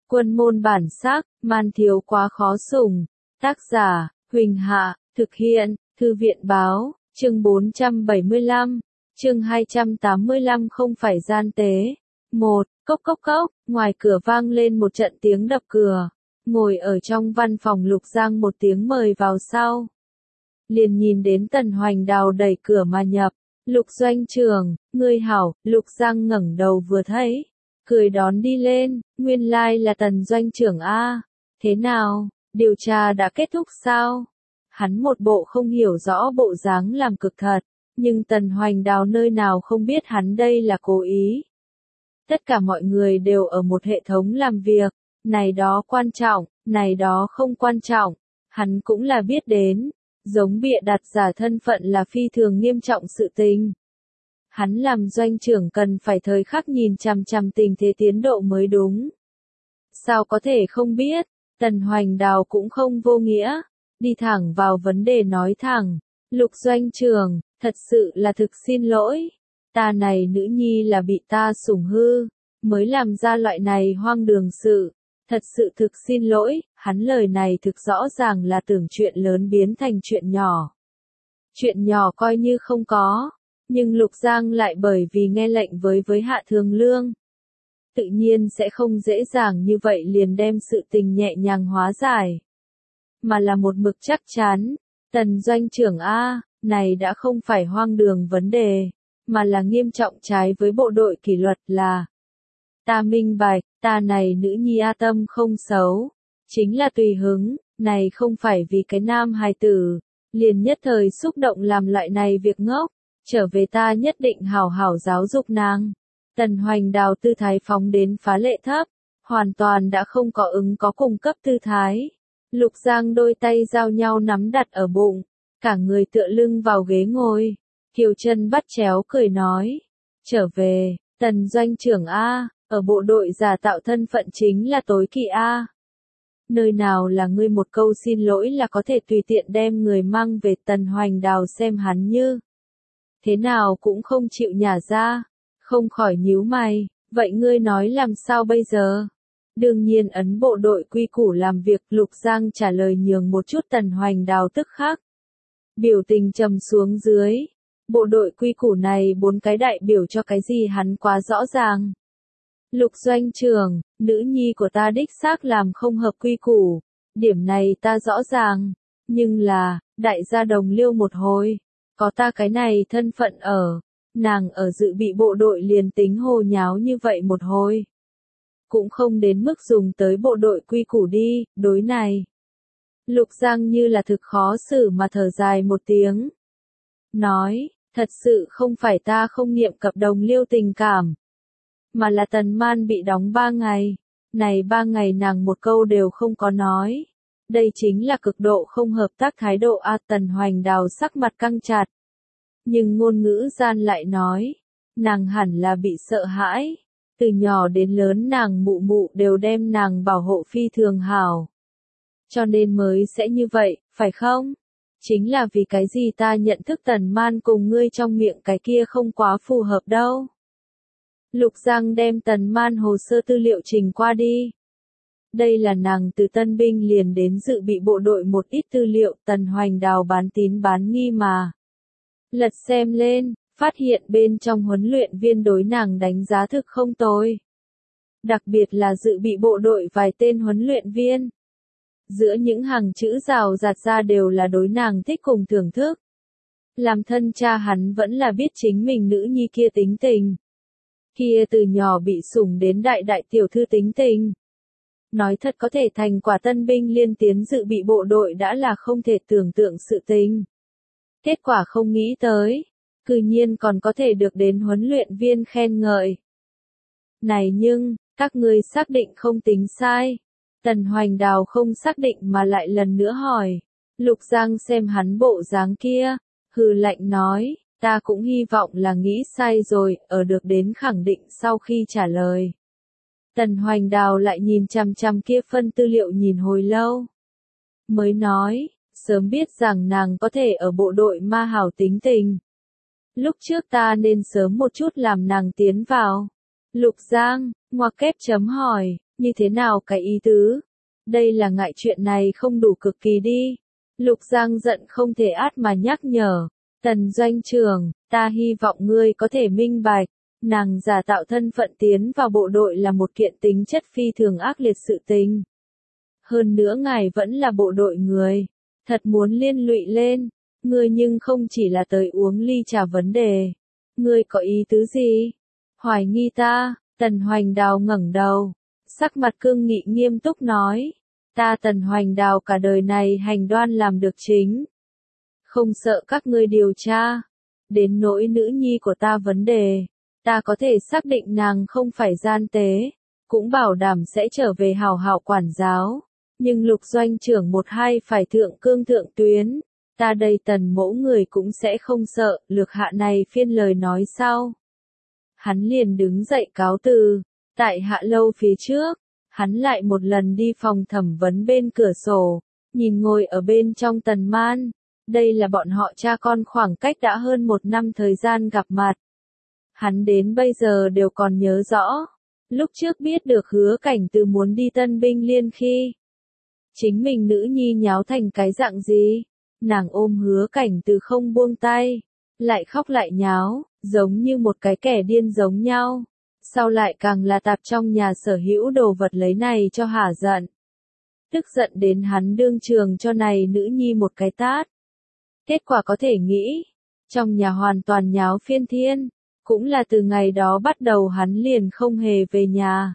Quân môn bản sắc, man thiếu quá khó sủng. Tác giả, Huỳnh Hạ, thực hiện, Thư viện báo, chương 475, chương 285 không phải gian tế. Cốc cốc cốc, ngoài cửa vang lên một trận tiếng đập cửa. Ngồi ở trong văn phòng Lục Giang một tiếng mời vào sau. Liền nhìn đến Tần Hoành Đào đẩy cửa mà nhập. Lục doanh trưởng, ngươi hảo, Lục Giang ngẩng đầu vừa thấy. Cười đón đi lên, nguyên lai là Tần doanh trưởng a. Thế nào, điều tra đã kết thúc sao? Hắn một bộ không hiểu rõ bộ dáng làm cực thật, nhưng Tần Hoành Đào nơi nào không biết hắn đây là cố ý. Tất cả mọi người đều ở một hệ thống làm việc, này đó quan trọng, này đó không quan trọng, hắn cũng là biết đến, giống bịa đặt giả thân phận là phi thường nghiêm trọng sự tình. Hắn làm doanh trưởng cần phải thời khắc nhìn chằm chằm tình thế tiến độ mới đúng. Sao có thể không biết, Tần Hoành Đào cũng không vô nghĩa, đi thẳng vào vấn đề nói thẳng, Lục doanh trưởng, thật sự là thực xin lỗi, ta này nữ nhi là bị ta sủng hư, mới làm ra loại này hoang đường sự, thật sự thực xin lỗi, hắn lời này thực rõ ràng là tưởng chuyện lớn biến thành chuyện nhỏ. Chuyện nhỏ coi như không có. Nhưng Lục Giang lại bởi vì nghe lệnh với Hạ Thường Lương. Tự nhiên sẽ không dễ dàng như vậy liền đem sự tình nhẹ nhàng hóa giải. Mà là một mực chắc chắn, Tần doanh trưởng A, này đã không phải hoang đường vấn đề, mà là nghiêm trọng trái với bộ đội kỷ luật là. Ta minh bạch, ta này nữ nhi A tâm không xấu, chính là tùy hứng, này không phải vì cái nam hài tử, liền nhất thời xúc động làm loại này việc ngốc. Trở về ta nhất định hảo hảo giáo dục nàng. Tần Hoành Đào tư thái phóng đến phá lệ thấp, hoàn toàn đã không có có cung cấp tư thái. Lục Giang đôi tay giao nhau nắm đặt ở bụng, cả người tựa lưng vào ghế ngồi, kiều chân bắt chéo cười nói. Trở về, Tần doanh trưởng A, ở bộ đội giả tạo thân phận chính là tối kỵ A. Nơi nào là ngươi một câu xin lỗi là có thể tùy tiện đem người mang về. Tần Hoành Đào xem hắn như thế nào cũng không chịu nhả ra, không khỏi nhíu mày, vậy ngươi nói làm sao bây giờ? Đương nhiên ấn bộ đội quy củ làm việc. Lục Giang trả lời nhường một chút. Tần Hoành Đào tức khắc biểu tình trầm xuống dưới, bộ đội quy củ này 4 cái đại biểu cho cái gì hắn quá rõ ràng. Lục doanh trưởng, nữ nhi của ta đích xác làm không hợp quy củ, điểm này ta rõ ràng, nhưng là, đại gia đồng liêu một hồi. Có ta cái này thân phận ở, nàng ở dự bị bộ đội liền tính hồ nháo như vậy một hồi. Cũng không đến mức dùng tới bộ đội quy củ đi, đối này. Lục Giang như là thực khó xử mà thở dài một tiếng. Nói, thật sự không phải ta không niệm cập đồng liêu tình cảm. Mà là Tần Man bị đóng 3 ngày. Này 3 ngày nàng một câu đều không có nói. Đây chính là cực độ không hợp tác thái độ A. Tần Hoành Đào sắc mặt căng chặt. Nhưng ngôn ngữ gian lại nói, nàng hẳn là bị sợ hãi. Từ nhỏ đến lớn nàng mụ mụ đều đem nàng bảo hộ phi thường hảo. Cho nên mới sẽ như vậy, phải không? Chính là vì cái gì ta nhận thức Tần Man cùng ngươi trong miệng cái kia không quá phù hợp đâu. Lục Giang đem Tần Man hồ sơ tư liệu trình qua đi. Đây là nàng từ tân binh liền đến dự bị bộ đội một ít tư liệu. Tần Hoành Đào bán tín bán nghi mà. Lật xem lên, phát hiện bên trong huấn luyện viên đối nàng đánh giá thực không tồi. Đặc biệt là dự bị bộ đội vài tên huấn luyện viên. Giữa những hàng chữ rào rạt ra đều là đối nàng thích cùng thưởng thức. Làm thân cha hắn vẫn là biết chính mình nữ nhi kia tính tình. Kia từ nhỏ bị sủng đến đại tiểu thư tính tình. Nói thật có thể thành quả tân binh liên tiến dự bị bộ đội đã là không thể tưởng tượng sự tình. Kết quả không nghĩ tới, cư nhiên còn có thể được đến huấn luyện viên khen ngợi. Này nhưng, các ngươi xác định không tính sai. Tần Hoành Đào không xác định mà lại lần nữa hỏi. Lục Giang xem hắn bộ dáng kia, hừ lạnh nói, ta cũng hy vọng là nghĩ sai rồi, ở được đến khẳng định sau khi trả lời. Tần Hoành Đào lại nhìn chằm chằm kia phân tư liệu nhìn hồi lâu. Mới nói, sớm biết rằng nàng có thể ở bộ đội ma hảo tính tình. Lúc trước ta nên sớm một chút làm nàng tiến vào. Lục Giang, ngoặc kép chấm hỏi, Như thế nào cái ý tứ? Đây là ngại chuyện này không đủ cực kỳ đi. Lục Giang giận không thể át mà nhắc nhở. Tần doanh trưởng, ta hy vọng ngươi có thể minh bạch. Nàng giả tạo thân phận tiến vào bộ đội là một kiện tính chất phi thường ác liệt sự tình. Hơn nữa ngài vẫn là bộ đội người. Thật muốn liên lụy lên. Ngươi nhưng không chỉ là tới uống ly trà vấn đề. Ngươi có ý tứ gì? Hoài nghi ta, Tần Hoành Đào ngẩng đầu. Sắc mặt cương nghị nghiêm túc nói. Ta Tần Hoành Đào cả đời này hành đoan làm được chính. Không sợ các ngươi điều tra. Đến nỗi nữ nhi của ta vấn đề. Ta có thể xác định nàng không phải gian tế. Cũng bảo đảm sẽ trở về hảo hảo quản giáo. Nhưng Lục doanh trưởng một hai phải thượng cương thượng tuyến. Ta đây Tần mẫu người cũng sẽ không sợ. Lược hạ này phiên lời nói sau. Hắn liền đứng dậy cáo từ. Tại hạ lâu phía trước. Hắn lại một lần đi phòng thẩm vấn bên cửa sổ. Nhìn ngồi ở bên trong Tần Man. Đây là bọn họ cha con khoảng cách đã hơn 1 năm thời gian gặp mặt. Hắn đến bây giờ đều còn nhớ rõ. Lúc trước biết được Hứa Cảnh Từ muốn đi tân binh liên khi. Chính mình nữ nhi nháo thành cái dạng gì? Nàng ôm Hứa Cảnh Từ không buông tay. Lại khóc lại nháo, giống như một cái kẻ điên giống nhau. Sau lại càng là tạp trong nhà sở hữu đồ vật lấy này cho hả giận. Tức giận đến hắn đương trường cho này nữ nhi một cái tát. Kết quả có thể nghĩ, trong nhà hoàn toàn nháo phiên thiên, cũng là từ ngày đó bắt đầu hắn liền không hề về nhà.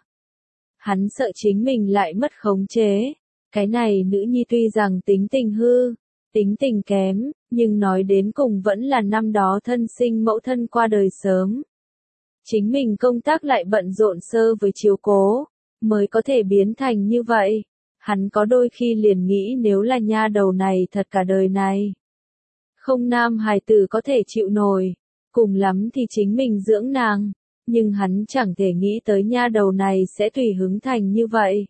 Hắn sợ chính mình lại mất khống chế, cái này nữ nhi tuy rằng tính tình hư, tính tình kém, nhưng nói đến cùng vẫn là năm đó thân sinh mẫu thân qua đời sớm. Chính mình công tác lại bận rộn sơ với chiếu cố, mới có thể biến thành như vậy. Hắn có đôi khi liền nghĩ nếu là nha đầu này thật cả đời này. Không nam hài tử có thể chịu nổi, cùng lắm thì chính mình dưỡng nàng, nhưng hắn chẳng thể nghĩ tới nha đầu này sẽ tùy hứng thành như vậy.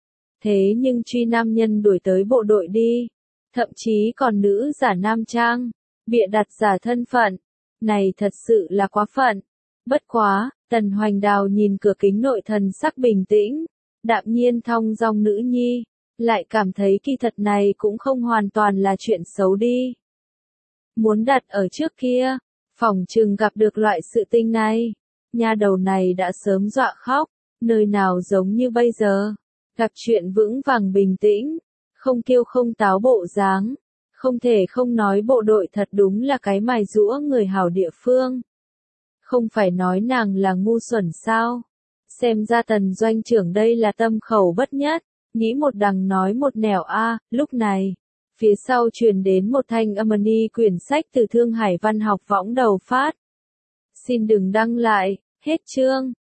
Thế nhưng truy nam nhân đuổi tới bộ đội đi, thậm chí còn nữ giả nam trang, bịa đặt giả thân phận, này thật sự là quá phận. Bất quá, Tần Hoành Đào nhìn cửa kính nội thần sắc bình tĩnh, đạm nhiên thong dong nữ nhi, lại cảm thấy kỳ thật này cũng không hoàn toàn là chuyện xấu đi. Muốn đặt ở trước kia, phỏng chừng gặp được loại sự tình này, nha đầu này đã sớm dọa khóc, nơi nào giống như bây giờ, gặp chuyện vững vàng bình tĩnh, không kiêu không táo bộ dáng, không thể không nói bộ đội thật đúng là cái mài giũa người hảo địa phương. Không phải nói nàng là ngu xuẩn sao? Xem ra Tần doanh trưởng đây là tâm khẩu bất nhất, nghĩ một đằng nói một nẻo a. Lúc này, phía sau truyền đến một thanh âm ni quyển sách từ Thương Hải Văn học võng đầu phát. Xin đừng đăng lại, hết chương.